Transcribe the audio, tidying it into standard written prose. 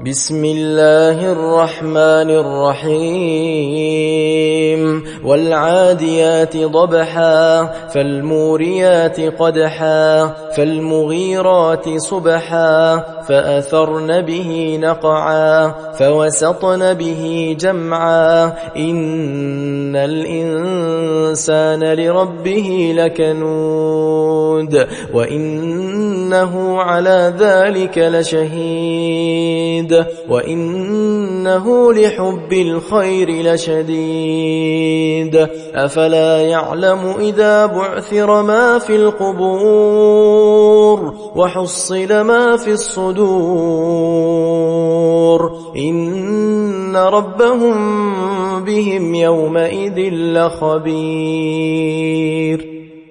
بسم الله الرحمن الرحيم والعاديات ضبحا فالموريات قدحا فالمغيرات صبحا فأثرن به نقعا فوسطن به جمعا إن الإنسان لربه لكنود وإنه على ذلك لشهيد وإنه لحب الخير لشديد أفلا يعلم إذا بعثر ما في القبور وحصل ما في الصدور إن ربهم بهم يومئذ لخبير